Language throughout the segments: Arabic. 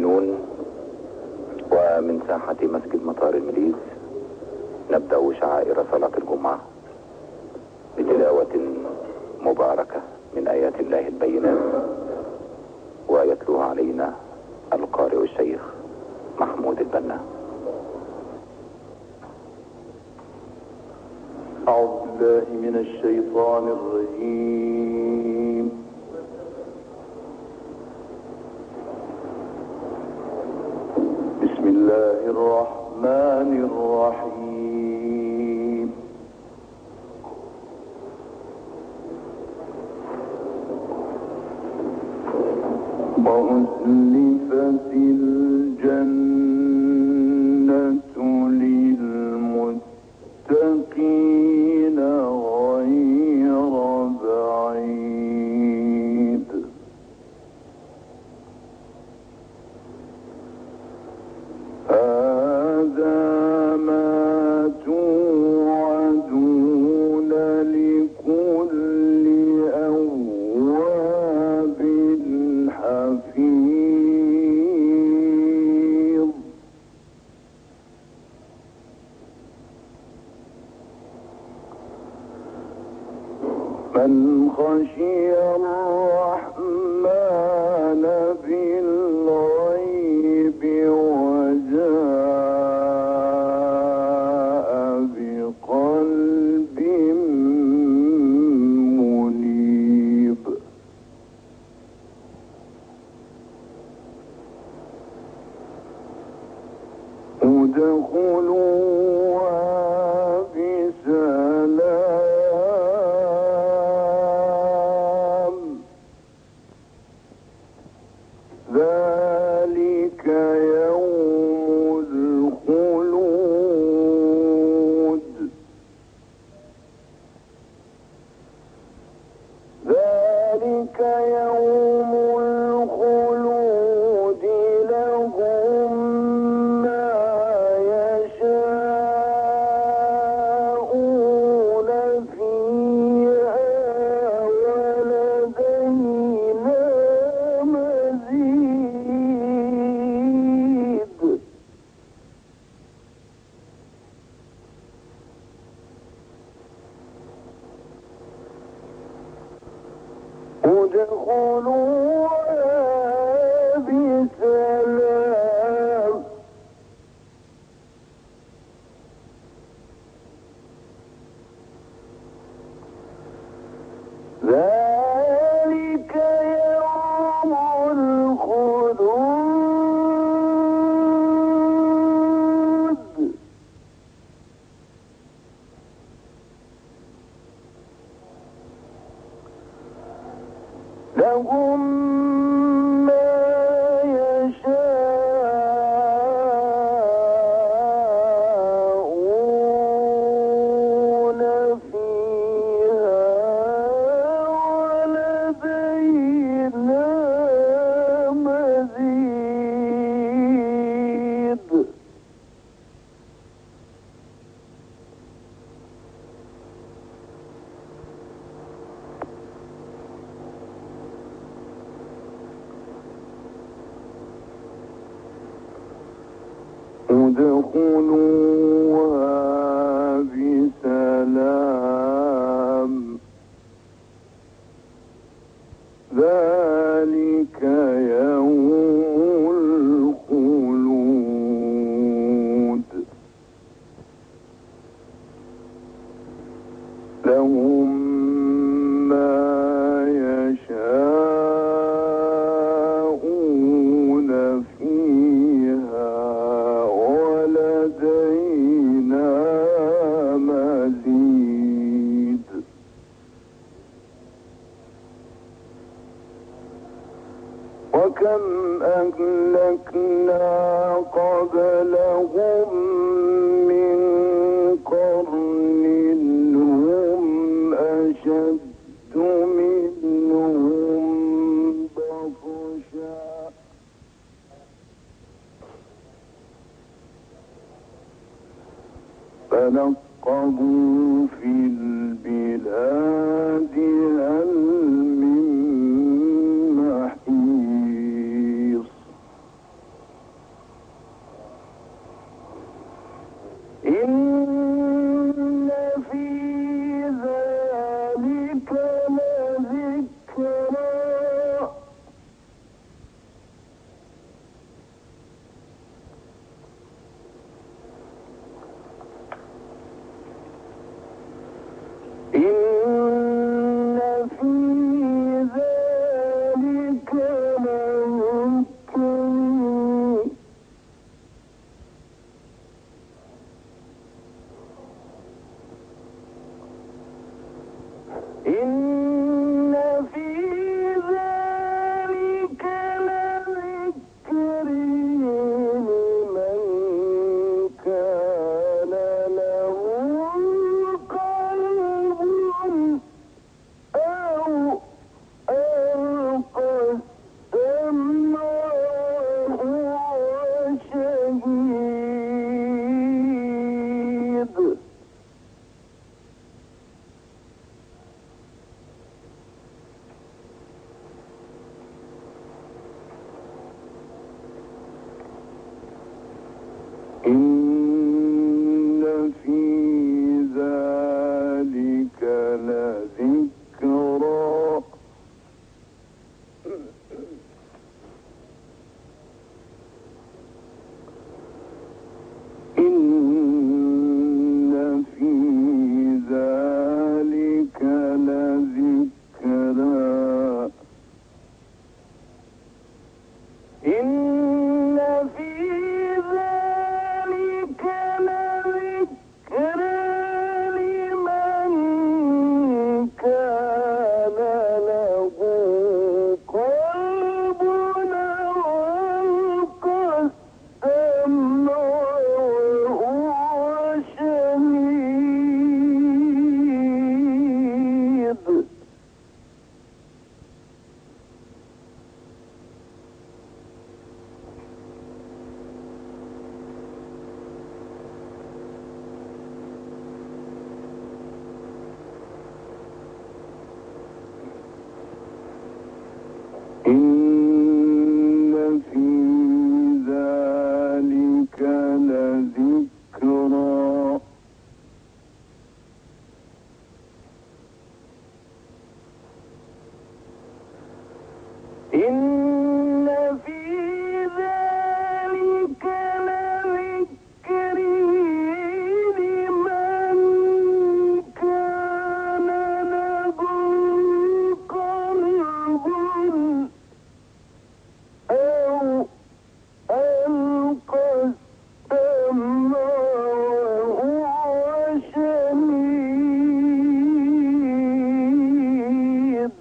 المؤمنون، ومن ساحة مسجد مطار المليز نبدأ شعائر صلاة الجمعة بتلاوة مباركة من آيات الله البينات، ويتلوها علينا القارئ الشيخ محمود البنا. أعوذ بالله من الشيطان الرجيم. بسم الله الرحمن الرحيم. وأزلفت الجنة للمتقين غير بعيد. هذا ما توعدون لكل أواب حفيظ. من خشي الرحمن بالغيب وجاء بقلب منيب. ادخلوها بسلام. ذلك يوم الخلود. ذلك يوم الخلود. لهم ما يشاءون فيها ولدينا مزيد. ادخلوها بسلام. ذلك يوم الخلود. لهم ما يشاءون فيها ولدينا مزيد. ادخلوها بسلام. ذلك يوم الخلود. لهم ما يشاءون فيها ولدينا مزيد. وكم أهلكنا قبلهم من قرن هم أشد منهم بطشا فنقبوا في البلاد هل من محيص. إن في ذلك لذكرى لمن كان له قلب أو ألقى السمع وهو شهيد. إن في ذلك لذكرى إن في ذلك لذكر لمن كان له قلب أو ألقى السمع وهو شهيد.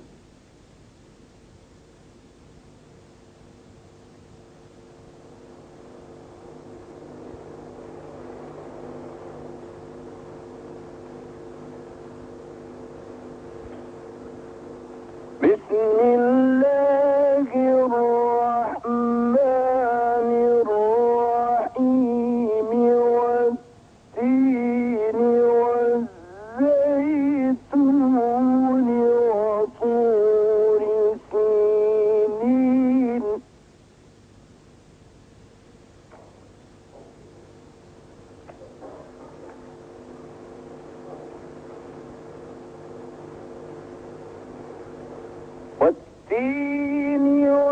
بسم الله الرحمن الرحيم والتين والزيتون وطور سينين. والتين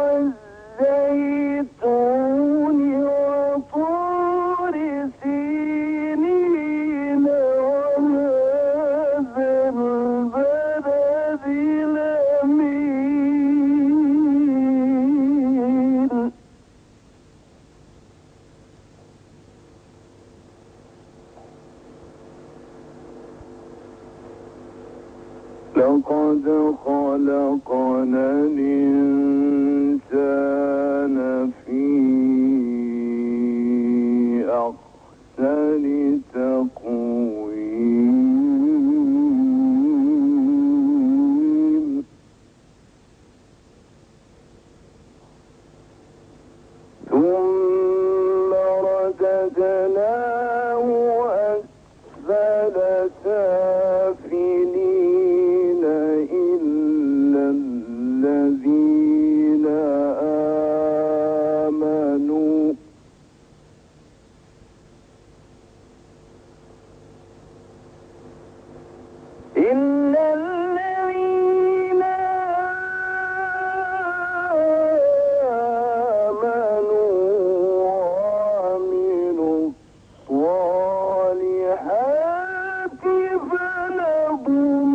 والزيتون وطور سينين وهذا البلد الأمين. لقد خلقنا الإنسان في أحسن تقويم. ثم رددناه أسفل سافلين إلا الذين آمنوا وعملوا الصالحات فلهم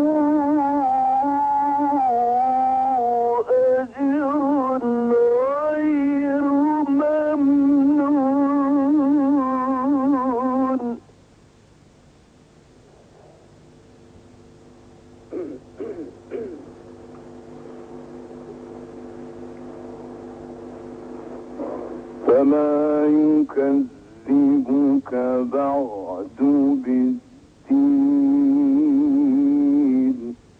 أجر غير ممنون. فما يكذبك بعد بالدين.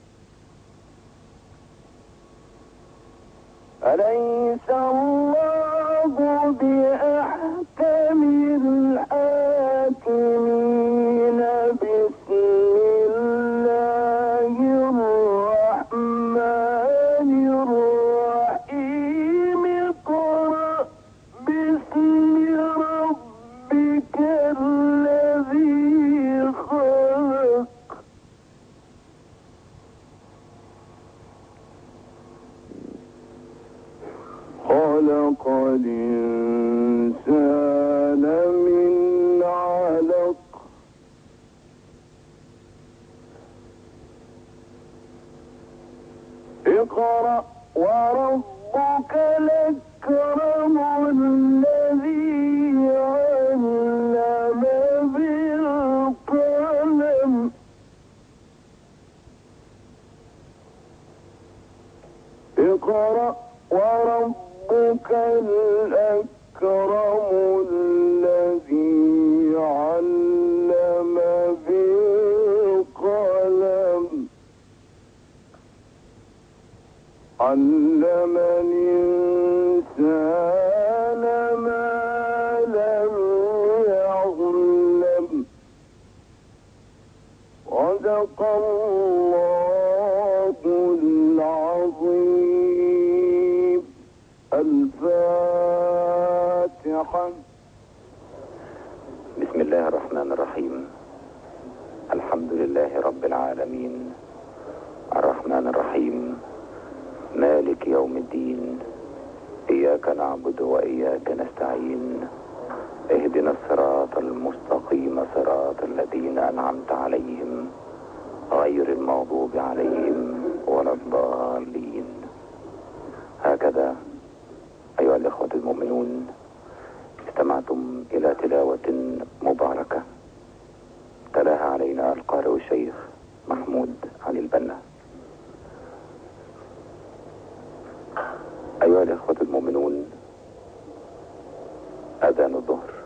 أليس الله بأحكم الحاكمين. بسم الله الرحمن الرحيم. اقرأ باسم ربك الذي خلق. خلق الإنسان من علق. اقرأ وربك الأكرم. الأكرم الذي علم بالقلم علم الإنسان ما لم يعلم صدق الله العظيم. الفاتحة. بسم الله الرحمن الرحيم. الحمد لله رب العالمين، الرحمن الرحيم، مالك يوم الدين، إياك نعبد وإياك نستعين، اهدنا الصراط المستقيم صراط الذين أنعمت عليهم غير المغضوب عليهم ولا الضالين. هكذا أيها الإخوة المؤمنون، استمعتم إلى تلاوة مباركة تلاها علينا القارئ الشيخ محمود علي البنا. أيها الإخوة المؤمنون، أذان الظهر